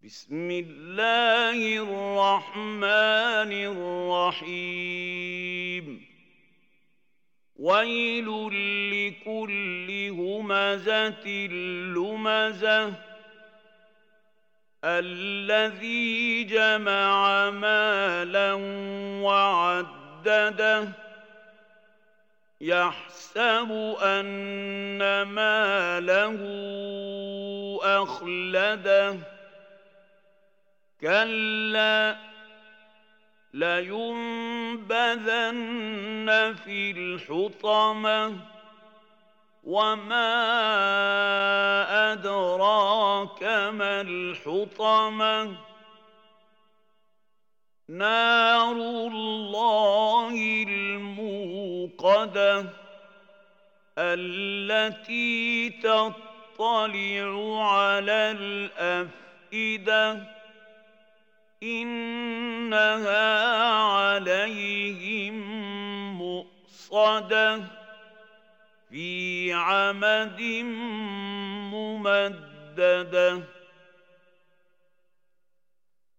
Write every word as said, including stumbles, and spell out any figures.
بسم الله الرحمن الرحيم ويل لكل همزة لمزة الذي جمع مالا وعدده يحسب أن ماله أخلده كلا لينبذن في الحطمة وما أدراك ما الحطمة نار الله الموقدة التي تطلع على الأفئدة إنها عليهم مؤصدة في عمد ممددة.